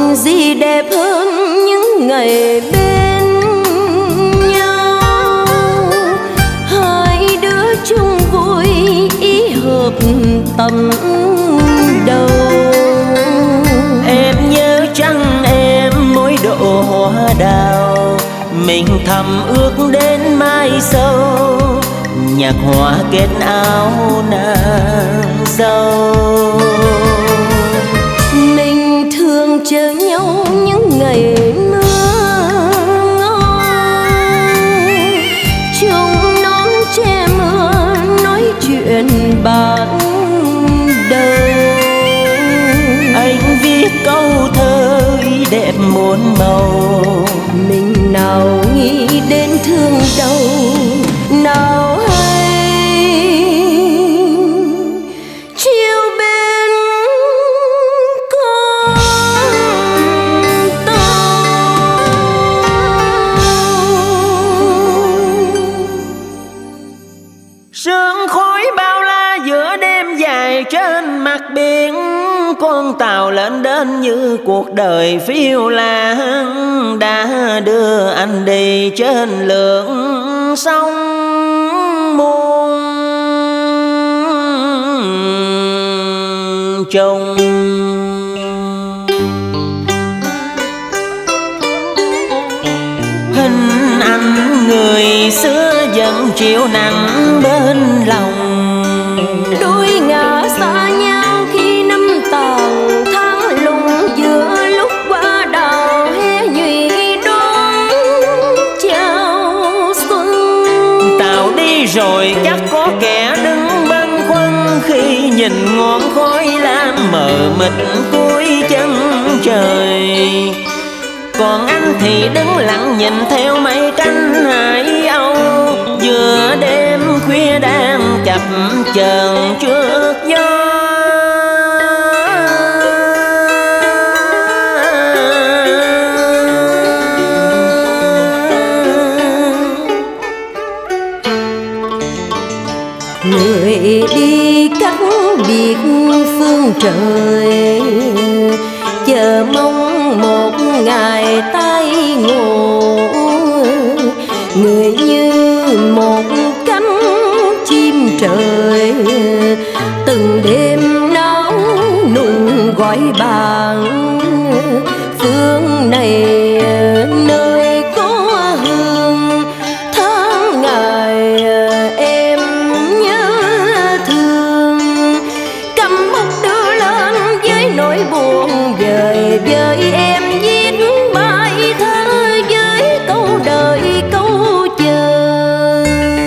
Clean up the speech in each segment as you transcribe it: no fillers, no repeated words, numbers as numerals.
gì đẹp hơn những ngày bên nhau, hai đứa chung vui ý hợp tâm đầu. Em nhớ chăng em mỗi độ hoa đào, mình thầm ước đến mai sau, nhạc hoa kết áo nàng dâu. Mình thường chờ nhau những ngày mưa ngâu, chung nón che mưa nói chuyện ban đầu. Anh viết câu thơ ý đẹp muôn màu, mình nào nghĩ đến thương đau nào hay chiều bên con tàu. sương khói bao la giữa đêm dài trên mặt biển, con tàu lên đến như cuộc đời phiêu lãng, đã đưa anh đi trên lượn sông muôn trùng. Hình ảnh người xưa vẫn chiều nắng bên lòng, Đôi ngả xa nhau khi năm tàn tháng lùng, giữa lúc qua đào hè nhụy đón chào xuân. tàu đi rồi chắc có kẻ đứng băn khoăn khi nhìn ngọn khói lam mờ mịt cuối chân trời. Còn anh thì đứng lặng nhìn theo mây tranh hải âu, giữa đêm khuya đang chập chờn trước gió. Người đi cách biệt phương trời, chờ mong một ngày tái ngộ. Người như một cánh chim trời, từng đêm náo nùng gọi bàn. Phương này nơi có hương tháng ngày em nhớ thương, cầm bút đưa lên với nỗi buồn vời vời. Em viết bài thơ với câu đời câu chờ,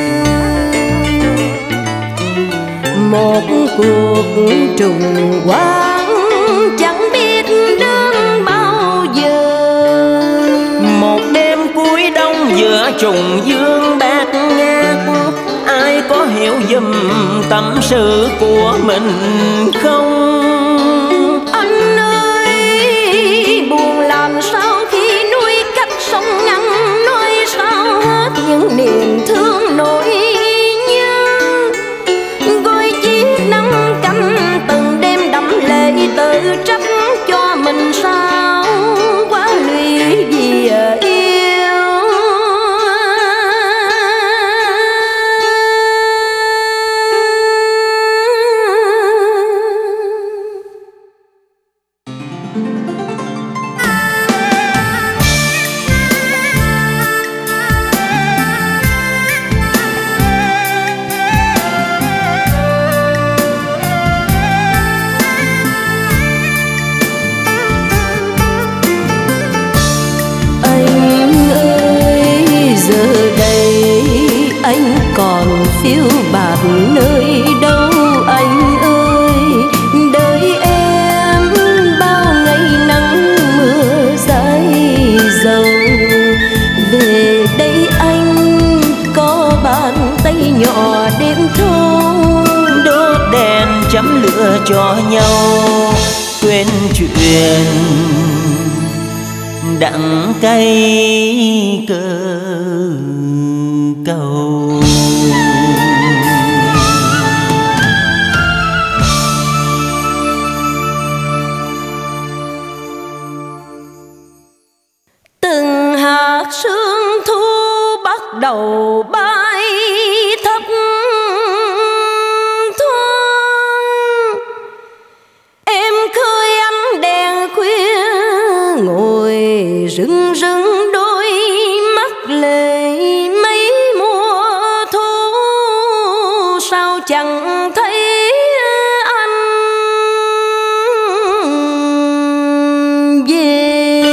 một cuộc trùng quang chẳng biết đến bao giờ. Một đêm cuối đông giữa trùng dương bát ngát, ai có hiểu giùm tâm sự của mình không? Anh ơi buồn làm sao khi núi cách sông ngăn, nói sao hết những niềm thương nỗi nhớ. Goi chiếc nắng canh từng đêm đẫm lệ, tự trách cho mình sao quá lụy vì yêu. Anh còn phiêu bạt nơi đâu anh ơi, đợi em bao ngày nắng mưa dài dầu. Về đây anh có bàn tay nhỏ đêm thâu, đốt đèn chấm lửa cho nhau, quên chuyện đắng cay cơ cầu. đầu bay thấp thoáng. Em khơi ánh đèn khuya ngồi rưng rưng đôi mắt lệ mấy mùa thu, sao chẳng thấy anh về.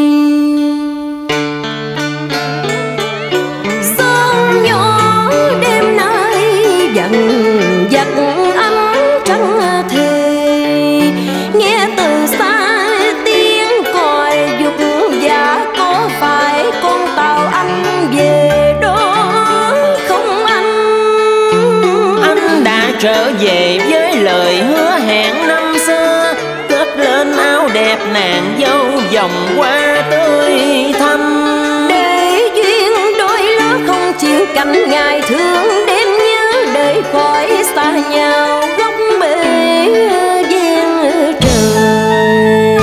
Sớm nhỏ đêm nay dần dặt ánh trăng thề, nghe từ xa tiếng còi dục dạ, có phải con tàu anh về đó không anh? Anh đã trở về với lời hứa hẹn năm xưa, cất lên áo đẹp nàng dâu vòng hoa tươi thắm. Để duyên đôi lứa không chịu cảnh ngày thương đêm nhớ, để khỏi xa nhau góc bể ven trời.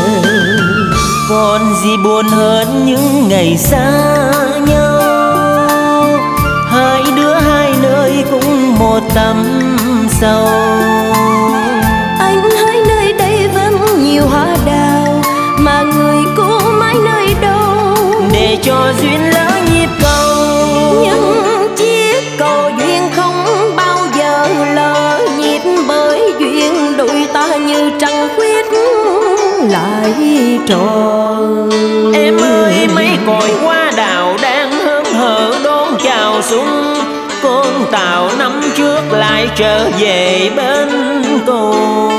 Còn gì buồn hơn những ngày xa nhau, hai đứa hai nơi cũng một tấm sầu. Anh hỡi nơi đây vẫn nhiều hoa đào, mà người cô mãi nơi đâu? Để cho duyên lỡ nhịp cầu, Nhưng chiếc cầu duyên không bao giờ lỡ nhịp, bởi duyên đôi ta như trăng khuyết lại tròn. em ơi mấy còi hoa đào đang hớn hở đón chào xuân, con tàu năm trước lại trở về bên cô.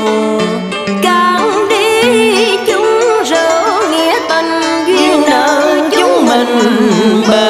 Càng đi chung rỡ nghĩa tình duyên nợ chúng mình Bền